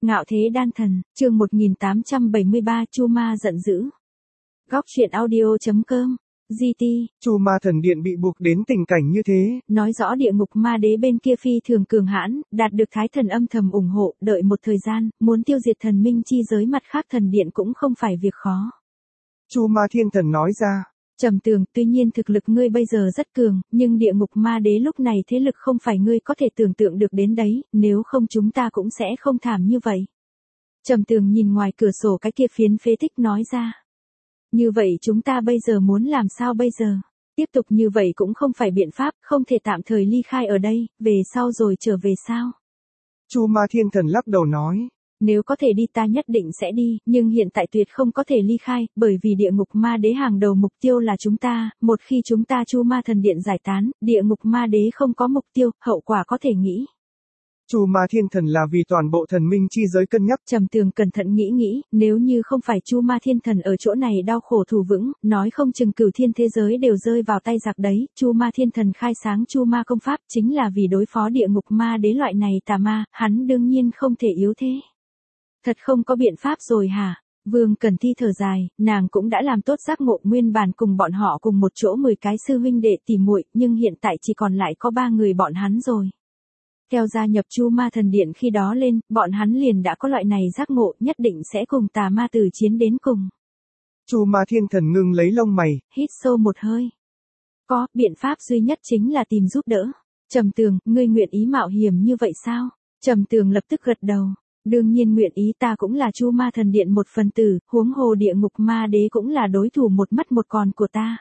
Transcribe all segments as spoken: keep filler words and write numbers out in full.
Ngạo thế đan thần, chương một nghìn tám trăm bảy mươi ba Chu Ma giận dữ. Góc truyện audio.com, giê tê. Chu Ma thần điện bị buộc đến tình cảnh như thế. Nói rõ địa ngục ma đế bên kia phi thường cường hãn, đạt được thái thần âm thầm ủng hộ, đợi một thời gian, muốn tiêu diệt thần minh chi giới mặt khác thần điện cũng không phải việc khó. Chu Ma thiên thần nói ra. Trầm Tường, tuy nhiên thực lực ngươi bây giờ rất cường, nhưng địa ngục ma đế lúc này thế lực không phải ngươi có thể tưởng tượng được đến đấy, nếu không chúng ta cũng sẽ không thảm như vậy. Trầm Tường nhìn ngoài cửa sổ cái kia phiến phế tích nói ra. Như vậy chúng ta bây giờ muốn làm sao bây giờ? Tiếp tục như vậy cũng không phải biện pháp, không thể tạm thời ly khai ở đây, về sau rồi trở về sao? Chu Ma thiên thần lắc đầu nói. Nếu có thể đi ta nhất định sẽ đi, nhưng hiện tại tuyệt không có thể ly khai, bởi vì địa ngục ma đế hàng đầu mục tiêu là chúng ta, một khi chúng ta Chu Ma thần điện giải tán, địa ngục ma đế không có mục tiêu, hậu quả có thể nghĩ. Chu Ma thiên thần là vì toàn bộ thần minh chi giới cân nhắc. Trầm Tường cẩn thận nghĩ nghĩ, nếu như không phải Chu Ma thiên thần ở chỗ này đau khổ thủ vững, nói không chừng cửu thiên thế giới đều rơi vào tay giặc đấy, Chu Ma thiên thần khai sáng Chu Ma công pháp chính là vì đối phó địa ngục ma đế loại này tà ma, hắn đương nhiên không thể yếu thế. Thật không có biện pháp rồi hả? Vương Cẩn Thi thở dài, nàng cũng đã làm tốt giác ngộ nguyên bản cùng bọn họ cùng một chỗ mười cái sư huynh đệ tỉ muội, nhưng hiện tại chỉ còn lại có ba người bọn hắn rồi. Theo gia nhập Chu Ma thần điện khi đó lên, bọn hắn liền đã có loại này giác ngộ, nhất định sẽ cùng tà ma tử chiến đến cùng. Chu Ma thiên thần ngưng lấy lông mày, hít sâu một hơi. Có, biện pháp duy nhất chính là tìm giúp đỡ. Trầm Tường, ngươi nguyện ý mạo hiểm như vậy sao? Trầm Tường lập tức gật đầu. Đương nhiên nguyện ý, ta cũng là Chu Ma thần điện một phần tử, huống hồ địa ngục ma đế cũng là đối thủ một mất một còn của ta.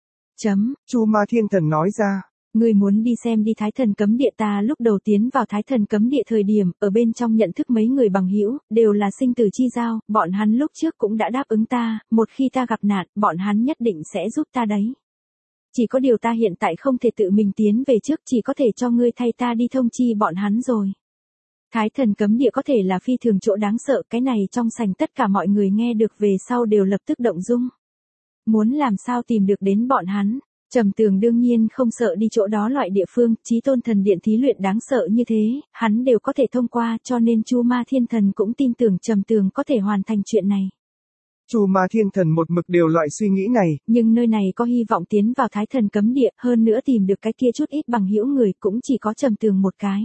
Chấm. Chu Ma thiên thần nói ra. Ngươi muốn đi xem đi Thái Thần cấm địa, ta lúc đầu tiến vào Thái Thần cấm địa thời điểm, ở bên trong nhận thức mấy người bằng hữu, đều là sinh tử chi giao, bọn hắn lúc trước cũng đã đáp ứng ta, một khi ta gặp nạn, bọn hắn nhất định sẽ giúp ta đấy. Chỉ có điều ta hiện tại không thể tự mình tiến về trước, chỉ có thể cho ngươi thay ta đi thông chi bọn hắn rồi. Thái Thần cấm địa có thể là phi thường chỗ đáng sợ, cái này trong sảnh tất cả mọi người nghe được về sau đều lập tức động dung. Muốn làm sao tìm được đến bọn hắn? Trầm Tường đương nhiên không sợ đi chỗ đó loại địa phương, Chí Tôn thần điện thí luyện đáng sợ như thế, hắn đều có thể thông qua, cho nên Chu Ma thiên thần cũng tin tưởng Trầm Tường có thể hoàn thành chuyện này. Chu Ma thiên thần một mực đều loại suy nghĩ này, nhưng nơi này có hy vọng tiến vào Thái Thần cấm địa, hơn nữa tìm được cái kia chút ít bằng hữu người cũng chỉ có Trầm Tường một cái.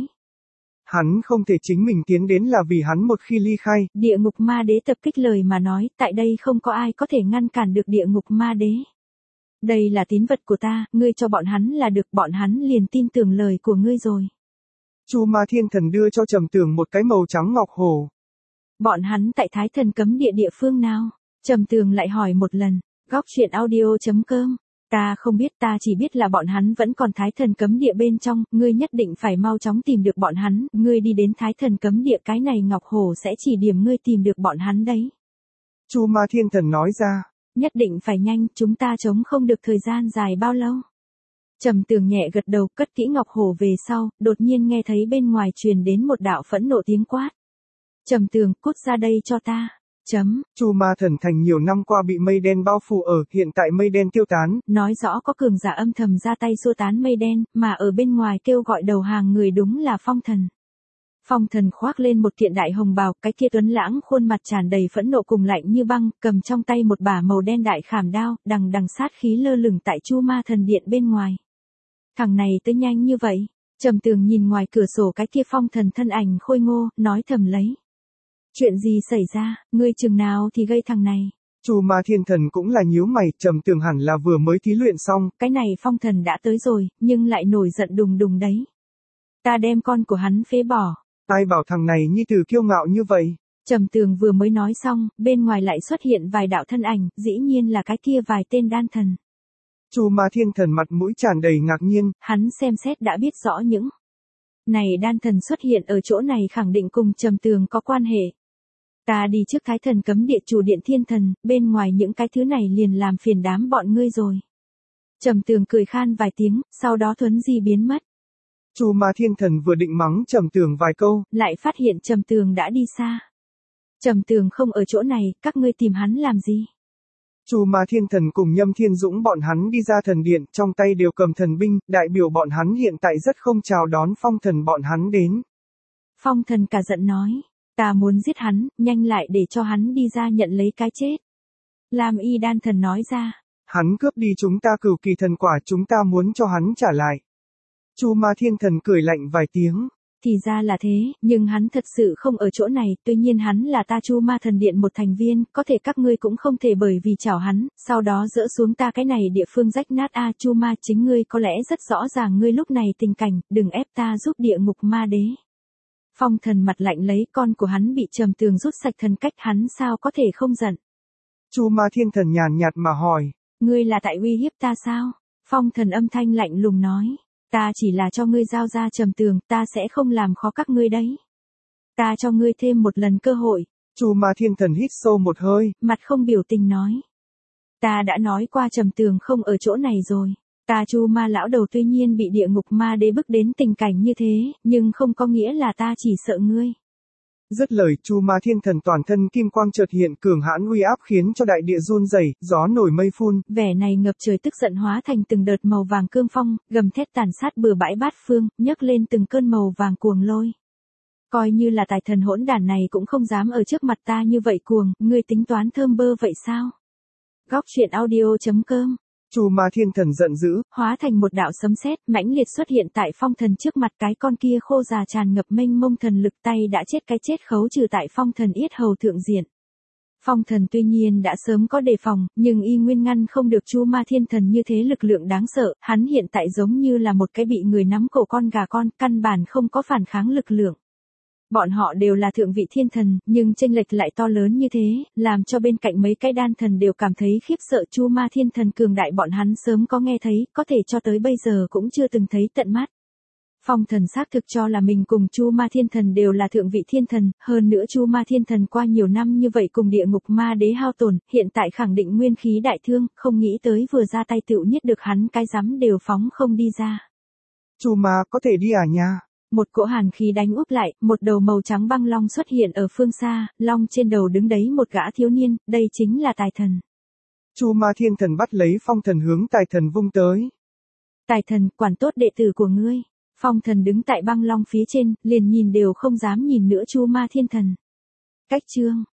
Hắn không thể chính mình tiến đến là vì hắn một khi ly khai. Địa ngục ma đế tập kích lời mà nói, tại đây không có ai có thể ngăn cản được địa ngục ma đế. Đây là tín vật của ta, ngươi cho bọn hắn là được, bọn hắn liền tin tưởng lời của ngươi rồi. Chu Ma thiên thần đưa cho Trầm Tường một cái màu trắng ngọc hồ. Bọn hắn tại Thái Thần cấm địa địa phương nào? Trầm Tường lại hỏi một lần. Góc truyện audio.com. Ta không biết, ta chỉ biết là bọn hắn vẫn còn Thái Thần cấm địa bên trong, ngươi nhất định phải mau chóng tìm được bọn hắn, ngươi đi đến Thái Thần cấm địa, cái này ngọc hồ sẽ chỉ điểm ngươi tìm được bọn hắn đấy. Chu Ma thiên thần nói ra. Nhất định phải nhanh, chúng ta chống không được thời gian dài bao lâu. Trầm Tường nhẹ gật đầu, cất kỹ ngọc hồ về sau, đột nhiên nghe thấy bên ngoài truyền đến một đạo phẫn nộ tiếng quát. Trầm Tường, cút ra đây cho ta. Chấm. Chu Ma thần thành nhiều năm qua bị mây đen bao phủ ở, hiện tại mây đen tiêu tán. Nói rõ có cường giả âm thầm ra tay xua tán mây đen, mà ở bên ngoài kêu gọi đầu hàng người đúng là Phong Thần. Phong Thần khoác lên một kiện đại hồng bào, cái kia tuấn lãng khuôn mặt tràn đầy phẫn nộ cùng lạnh như băng, cầm trong tay một bả màu đen đại khảm đao, đằng đằng sát khí lơ lửng tại Chu Ma thần điện bên ngoài. Thằng này tới nhanh như vậy. Trầm Tường nhìn ngoài cửa sổ cái kia Phong Thần thân ảnh khôi ngô, nói thầm lấy. Chuyện gì xảy ra, ngươi chừng nào thì gây thằng này? Chu Ma thiên thần cũng là nhíu mày, Trầm Tường hẳn là vừa mới thí luyện xong. Cái này Phong Thần đã tới rồi, nhưng lại nổi giận đùng đùng đấy. Ta đem con của hắn phế bỏ. Ai bảo thằng này nhi tử kiêu ngạo như vậy? Trầm Tường vừa mới nói xong, bên ngoài lại xuất hiện vài đạo thân ảnh, dĩ nhiên là cái kia vài tên đan thần. Chu Ma thiên thần mặt mũi tràn đầy ngạc nhiên, hắn xem xét đã biết rõ những này đan thần xuất hiện ở chỗ này khẳng định cùng Trầm Tường có quan hệ. Ta đi trước Thái Thần cấm địa chủ điện thiên thần, bên ngoài những cái thứ này liền làm phiền đám bọn ngươi rồi. Trầm Tường cười khan vài tiếng, sau đó thuấn di biến mất. Chu Ma thiên thần vừa định mắng Trầm Tường vài câu, lại phát hiện Trầm Tường đã đi xa. Trầm Tường không ở chỗ này, các ngươi tìm hắn làm gì? Chu Ma thiên thần cùng Nhâm Thiên Dũng bọn hắn đi ra thần điện, trong tay đều cầm thần binh, đại biểu bọn hắn hiện tại rất không chào đón Phong Thần bọn hắn đến. Phong Thần cả giận nói, Ta muốn giết hắn, nhanh lại để cho hắn đi ra nhận lấy cái chết. Lam Y Đan Thần nói ra. Hắn cướp đi chúng ta cửu kỳ thần quả, chúng ta muốn cho hắn trả lại. Chu Ma Thiên Thần cười lạnh vài tiếng. Thì ra là thế, nhưng hắn thật sự không ở chỗ này, tuy nhiên hắn là ta Chu Ma Thần Điện một thành viên, có thể các ngươi cũng không thể bởi vì chảo hắn, sau đó dỡ xuống ta cái này địa phương rách nát a. Chu Ma, chính ngươi có lẽ rất rõ ràng ngươi lúc này tình cảnh, đừng ép ta giúp địa ngục ma đế. Phong Thần mặt lạnh lấy, con của hắn bị Trầm Tường rút sạch thần cách, hắn sao có thể không giận. Chu Ma Thiên Thần nhàn nhạt mà hỏi. Ngươi là tại uy hiếp ta sao? Phong Thần âm thanh lạnh lùng nói. Ta chỉ là cho ngươi giao ra Trầm Tường, ta sẽ không làm khó các ngươi đấy. Ta cho ngươi thêm một lần cơ hội. Chu Ma Thiên Thần hít sâu một hơi, mặt không biểu tình nói. Ta đã nói qua Trầm Tường không ở chỗ này rồi. Ta Chu Ma lão đầu tuy nhiên bị địa ngục ma đế bức đến tình cảnh như thế, nhưng không có nghĩa là ta chỉ sợ ngươi. Dứt lời, Chu Ma Thiên Thần toàn thân kim quang chợt hiện, cường hãn uy áp khiến cho đại địa run rẩy, gió nổi mây phun. Vẻ này ngập trời tức giận hóa thành từng đợt màu vàng cương phong, gầm thét tàn sát bừa bãi bát phương, nhấc lên từng cơn màu vàng cuồng lôi. Coi như là tài thần hỗn đản này cũng không dám ở trước mặt ta như vậy cuồng, ngươi tính toán thơm bơ vậy sao? Góc truyện audio chấm com. Chu Ma Thiên Thần giận dữ, hóa thành một đạo sấm sét mãnh liệt xuất hiện tại Phong Thần trước mặt, cái con kia khô già tràn ngập mênh mông thần lực, tay đã chết cái chết khấu trừ tại Phong Thần yết hầu thượng diện. Phong Thần tuy nhiên đã sớm có đề phòng, nhưng y nguyên ngăn không được Chu Ma Thiên Thần như thế lực lượng đáng sợ, hắn hiện tại giống như là một cái bị người nắm cổ con gà con, căn bản không có phản kháng lực lượng. Bọn họ đều là thượng vị thiên thần, nhưng chênh lệch lại to lớn như thế, làm cho bên cạnh mấy cái đan thần đều cảm thấy khiếp sợ. Chu Ma Thiên Thần cường đại bọn hắn sớm có nghe thấy, có thể cho tới bây giờ cũng chưa từng thấy tận mắt. Phong Thần xác thực cho là mình cùng Chu Ma Thiên Thần đều là thượng vị thiên thần, hơn nữa Chu Ma Thiên Thần qua nhiều năm như vậy cùng địa ngục ma đế hao tổn, hiện tại khẳng định nguyên khí đại thương, không nghĩ tới vừa ra tay tựu nhất được hắn cái rắm đều phóng không đi ra. Chu Ma có thể đi à nha? Một cỗ hàn khí đánh úp lại, một đầu màu trắng băng long xuất hiện ở phương xa, long trên đầu đứng đấy một gã thiếu niên, đây chính là Tài Thần. Chu Ma Thiên Thần bắt lấy Phong Thần hướng Tài Thần vung tới. Tài Thần, quản tốt đệ tử của ngươi. Phong Thần đứng tại băng long phía trên, liền nhìn đều không dám nhìn nữa Chu Ma Thiên Thần. Cách chương